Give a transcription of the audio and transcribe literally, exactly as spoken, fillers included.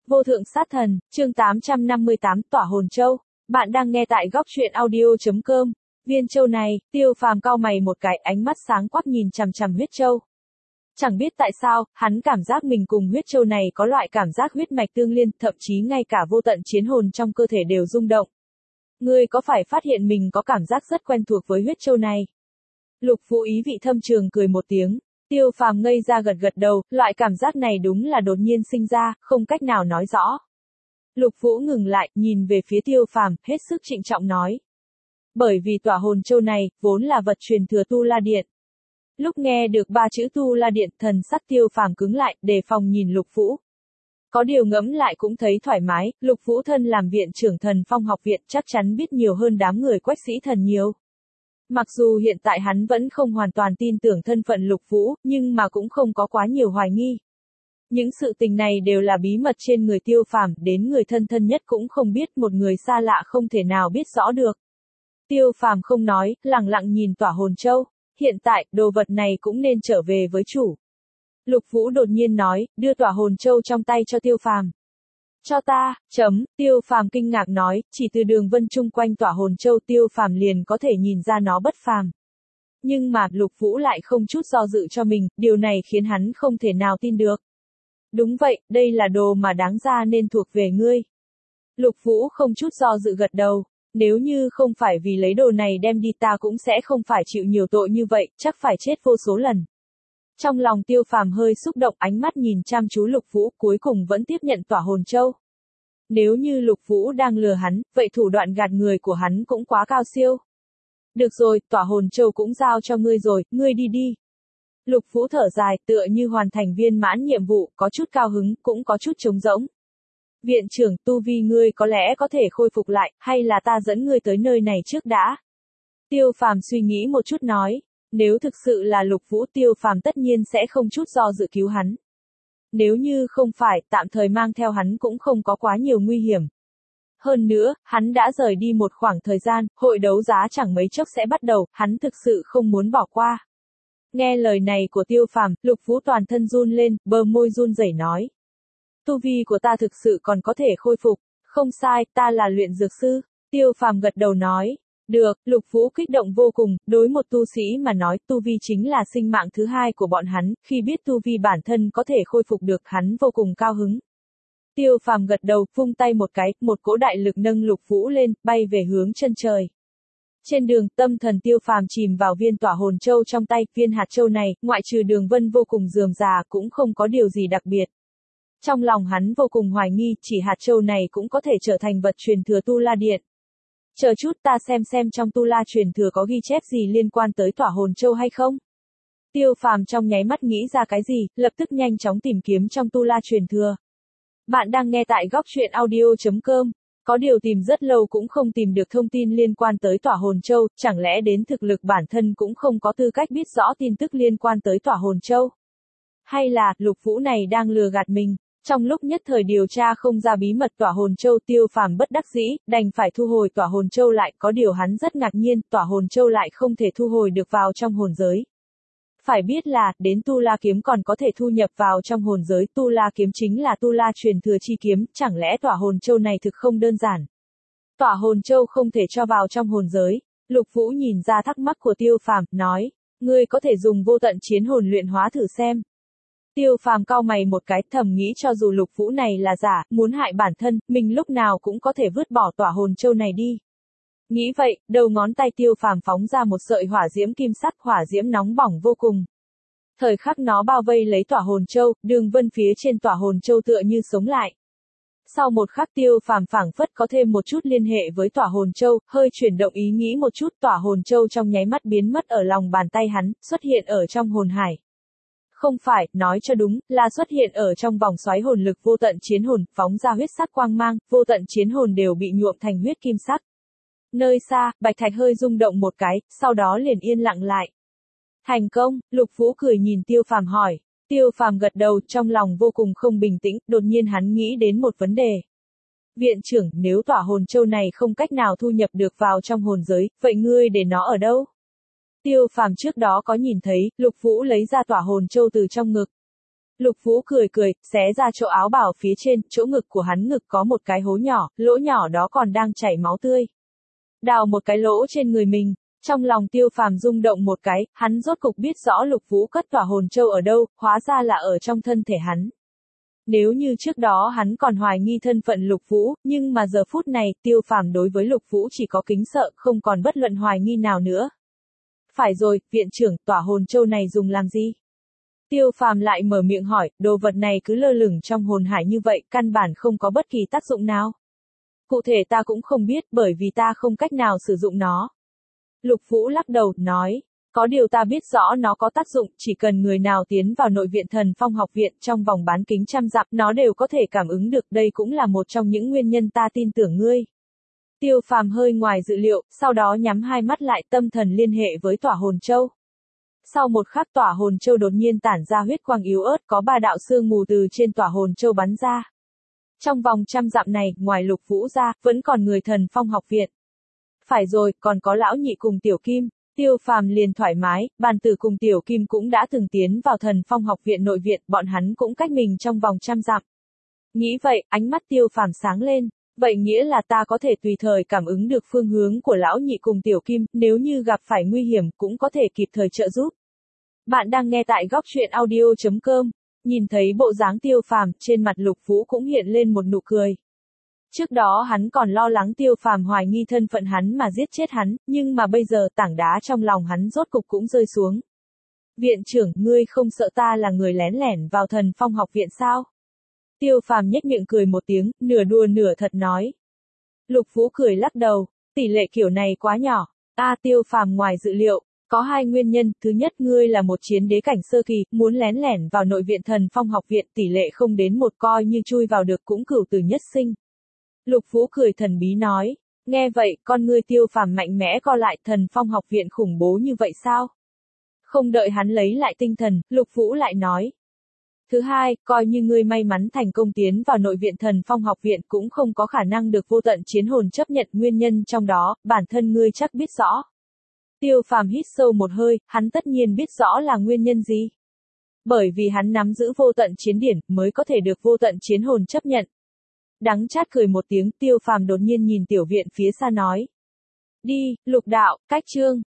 Vô thượng sát thần, chương tám trăm năm mươi tám, tỏa hồn châu. Bạn đang nghe tại góc truyện audio.com. Viên châu này, Tiêu Phàm cau mày một cái, ánh mắt sáng quắc nhìn chằm chằm huyết châu. Chẳng biết tại sao, hắn cảm giác mình cùng huyết châu này có loại cảm giác huyết mạch tương liên, thậm chí ngay cả vô tận chiến hồn trong cơ thể đều rung động. Ngươi có phải phát hiện mình có cảm giác rất quen thuộc với huyết châu này? Lục Vũ ý vị thâm trường cười một tiếng. Tiêu Phàm ngây ra gật gật đầu, loại cảm giác này đúng là đột nhiên sinh ra, không cách nào nói rõ. Lục Vũ ngừng lại, nhìn về phía Tiêu Phàm, hết sức trịnh trọng nói. Bởi vì tỏa hồn châu này, vốn là vật truyền thừa Tu La Điện. Lúc nghe được ba chữ Tu La Điện, thần sắc Tiêu Phàm cứng lại, đề phòng nhìn Lục Vũ. Có điều ngẫm lại cũng thấy thoải mái, Lục Vũ thân làm viện trưởng Thần Phong học viện chắc chắn biết nhiều hơn đám người Quách Sĩ Thần nhiều. Mặc dù hiện tại hắn vẫn không hoàn toàn tin tưởng thân phận Lục Vũ, nhưng mà cũng không có quá nhiều hoài nghi. Những sự tình này đều là bí mật trên người Tiêu Phàm, đến người thân thân nhất cũng không biết, một người xa lạ không thể nào biết rõ được. Tiêu Phàm không nói, lặng lặng nhìn tỏa hồn châu. Hiện tại, đồ vật này cũng nên trở về với chủ. Lục Vũ đột nhiên nói, đưa tỏa hồn châu trong tay cho Tiêu Phàm. Cho ta, chấm, Tiêu Phàm kinh ngạc nói, chỉ từ đường vân chung quanh tỏa hồn châu Tiêu Phàm liền có thể nhìn ra nó bất phàm. Nhưng mà, Lục Vũ lại không chút do dự cho mình, điều này khiến hắn không thể nào tin được. Đúng vậy, đây là đồ mà đáng ra nên thuộc về ngươi. Lục Vũ không chút do dự gật đầu, nếu như không phải vì lấy đồ này đem đi ta cũng sẽ không phải chịu nhiều tội như vậy, chắc phải chết vô số lần. Trong lòng Tiêu Phàm hơi xúc động, ánh mắt nhìn chăm chú Lục Vũ, cuối cùng vẫn tiếp nhận tỏa hồn châu. Nếu như Lục Vũ đang lừa hắn, vậy thủ đoạn gạt người của hắn cũng quá cao siêu. Được rồi, tỏa hồn châu cũng giao cho ngươi rồi, ngươi đi đi. Lục Vũ thở dài, tựa như hoàn thành viên mãn nhiệm vụ, có chút cao hứng, cũng có chút trống rỗng. Viện trưởng, tu vi ngươi có lẽ có thể khôi phục lại, hay là ta dẫn ngươi tới nơi này trước đã? Tiêu Phàm suy nghĩ một chút nói. Nếu thực sự là Lục Vũ, Tiêu Phàm tất nhiên sẽ không chút do dự cứu hắn. Nếu như không phải, tạm thời mang theo hắn cũng không có quá nhiều nguy hiểm. Hơn nữa, hắn đã rời đi một khoảng thời gian, hội đấu giá chẳng mấy chốc sẽ bắt đầu, hắn thực sự không muốn bỏ qua. Nghe lời này của Tiêu Phàm, Lục Vũ toàn thân run lên, bờ môi run rẩy nói. Tu vi của ta thực sự còn có thể khôi phục, không sai, ta là luyện dược sư. Tiêu Phàm gật đầu nói. Được, Lục Vũ kích động vô cùng, đối một tu sĩ mà nói, tu vi chính là sinh mạng thứ hai của bọn hắn, khi biết tu vi bản thân có thể khôi phục được, hắn vô cùng cao hứng. Tiêu Phàm gật đầu, vung tay một cái, một cỗ đại lực nâng Lục Vũ lên, bay về hướng chân trời. Trên đường, tâm thần Tiêu Phàm chìm vào viên tỏa hồn châu trong tay, viên hạt châu này, ngoại trừ đường vân vô cùng rườm rà, cũng không có điều gì đặc biệt. Trong lòng hắn vô cùng hoài nghi, chỉ hạt châu này cũng có thể trở thành vật truyền thừa Tu La Điện. Chờ chút ta xem xem trong Tu La truyền thừa có ghi chép gì liên quan tới tỏa hồn châu hay không? Tiêu Phàm trong nháy mắt nghĩ ra cái gì, lập tức nhanh chóng tìm kiếm trong Tu La truyền thừa. Bạn đang nghe tại góc truyện audio.com. Có điều tìm rất lâu cũng không tìm được thông tin liên quan tới tỏa hồn châu, chẳng lẽ đến thực lực bản thân cũng không có tư cách biết rõ tin tức liên quan tới tỏa hồn châu? Hay là, Lục Vũ này đang lừa gạt mình? Trong lúc nhất thời điều tra không ra bí mật tỏa hồn châu, Tiêu Phàm bất đắc dĩ, đành phải thu hồi tỏa hồn châu lại, có điều hắn rất ngạc nhiên, tỏa hồn châu lại không thể thu hồi được vào trong hồn giới. Phải biết là, đến Tu La kiếm còn có thể thu nhập vào trong hồn giới, Tu La kiếm chính là Tu La truyền thừa chi kiếm, chẳng lẽ tỏa hồn châu này thực không đơn giản? Tỏa hồn châu không thể cho vào trong hồn giới. Lục Vũ nhìn ra thắc mắc của Tiêu Phàm, nói, ngươi có thể dùng vô tận chiến hồn luyện hóa thử xem. Tiêu Phàm cau mày một cái, thầm nghĩ cho dù Lục Vũ này là giả, muốn hại bản thân, mình lúc nào cũng có thể vứt bỏ tỏa hồn châu này đi. Nghĩ vậy, đầu ngón tay Tiêu Phàm phóng ra một sợi hỏa diễm kim sắc, hỏa diễm nóng bỏng vô cùng. Thời khắc nó bao vây lấy tỏa hồn châu, đường vân phía trên tỏa hồn châu tựa như sống lại. Sau một khắc Tiêu Phàm phảng phất có thêm một chút liên hệ với tỏa hồn châu, hơi chuyển động ý nghĩ một chút, tỏa hồn châu trong nháy mắt biến mất ở lòng bàn tay hắn, xuất hiện ở trong hồn hải. Không phải, nói cho đúng, là xuất hiện ở trong vòng xoáy hồn lực vô tận chiến hồn, phóng ra huyết sắc quang mang, vô tận chiến hồn đều bị nhuộm thành huyết kim sắc. Nơi xa, Bạch Thạch hơi rung động một cái, sau đó liền yên lặng lại. Thành công, Lục Vũ cười nhìn Tiêu Phàm hỏi. Tiêu Phàm gật đầu, trong lòng vô cùng không bình tĩnh, đột nhiên hắn nghĩ đến một vấn đề. Viện trưởng, nếu tỏa hồn châu này không cách nào thu nhập được vào trong hồn giới, vậy ngươi để nó ở đâu? Tiêu Phàm trước đó có nhìn thấy, Lục Vũ lấy ra tỏa hồn châu từ trong ngực. Lục Vũ cười cười, xé ra chỗ áo bào phía trên, chỗ ngực của hắn ngực có một cái hố nhỏ, lỗ nhỏ đó còn đang chảy máu tươi. Đào một cái lỗ trên người mình, trong lòng Tiêu Phàm rung động một cái, hắn rốt cục biết rõ Lục Vũ cất tỏa hồn châu ở đâu, hóa ra là ở trong thân thể hắn. Nếu như trước đó hắn còn hoài nghi thân phận Lục Vũ, nhưng mà giờ phút này, Tiêu Phàm đối với Lục Vũ chỉ có kính sợ, không còn bất luận hoài nghi nào nữa. Phải rồi, viện trưởng, tỏa hồn châu này dùng làm gì? Tiêu Phàm lại mở miệng hỏi, đồ vật này cứ lơ lửng trong hồn hải như vậy, căn bản không có bất kỳ tác dụng nào. Cụ thể ta cũng không biết, bởi vì ta không cách nào sử dụng nó. Lục Vũ lắc đầu, nói, có điều ta biết rõ nó có tác dụng, chỉ cần người nào tiến vào nội viện Thần Phong học viện trong vòng bán kính trăm dặm, nó đều có thể cảm ứng được, đây cũng là một trong những nguyên nhân ta tin tưởng ngươi. Tiêu Phàm hơi ngoài dự liệu, sau đó nhắm hai mắt lại, tâm thần liên hệ với tỏa hồn châu. Sau một khắc tỏa hồn châu đột nhiên tản ra huyết quang yếu ớt, có ba đạo sương mù từ trên tỏa hồn châu bắn ra. Trong vòng trăm dặm này, ngoài Lục Vũ ra, vẫn còn người Thần Phong học viện. Phải rồi, còn có lão nhị cùng Tiểu Kim. Tiêu Phàm liền thoải mái, bàn tử cùng Tiểu Kim cũng đã từng tiến vào Thần Phong học viện nội viện, bọn hắn cũng cách mình trong vòng trăm dặm. Nghĩ vậy, ánh mắt Tiêu Phàm sáng lên, vậy nghĩa là ta có thể tùy thời cảm ứng được phương hướng của lão nhị cùng Tiểu Kim, nếu như gặp phải nguy hiểm cũng có thể kịp thời trợ giúp. Bạn đang nghe tại góc truyện audio chấm com, nhìn thấy bộ dáng Tiêu Phàm, trên mặt Lục Vũ cũng hiện lên một nụ cười. Trước đó hắn còn lo lắng Tiêu Phàm hoài nghi thân phận hắn mà giết chết hắn, nhưng mà bây giờ tảng đá trong lòng hắn rốt cục cũng rơi xuống. Viện trưởng, ngươi không sợ ta là người lén lẻn vào Thần Phong học viện sao? Tiêu Phàm nhếch miệng cười một tiếng, nửa đùa nửa thật nói. Lục Vũ cười lắc đầu, tỷ lệ kiểu này quá nhỏ. A Tiêu Phàm ngoài dự liệu, có hai nguyên nhân, thứ nhất ngươi là một chiến đế cảnh sơ kỳ, muốn lén lẻn vào nội viện Thần Phong học viện, tỷ lệ không đến một, coi như chui vào được cũng cửu tử nhất sinh. Lục Vũ cười thần bí nói, nghe vậy, con ngươi Tiêu Phàm mạnh mẽ co lại, Thần Phong học viện khủng bố như vậy sao? Không đợi hắn lấy lại tinh thần, Lục Vũ lại nói. Thứ hai, coi như ngươi may mắn thành công tiến vào nội viện Thần Phong học viện cũng không có khả năng được vô tận chiến hồn chấp nhận, nguyên nhân trong đó, bản thân ngươi chắc biết rõ. Tiêu Phàm hít sâu một hơi, hắn tất nhiên biết rõ là nguyên nhân gì. Bởi vì hắn nắm giữ vô tận chiến điển, mới có thể được vô tận chiến hồn chấp nhận. Đắng chát cười một tiếng, Tiêu Phàm đột nhiên nhìn tiểu viện phía xa nói. Đi, Lục đạo, cách chương.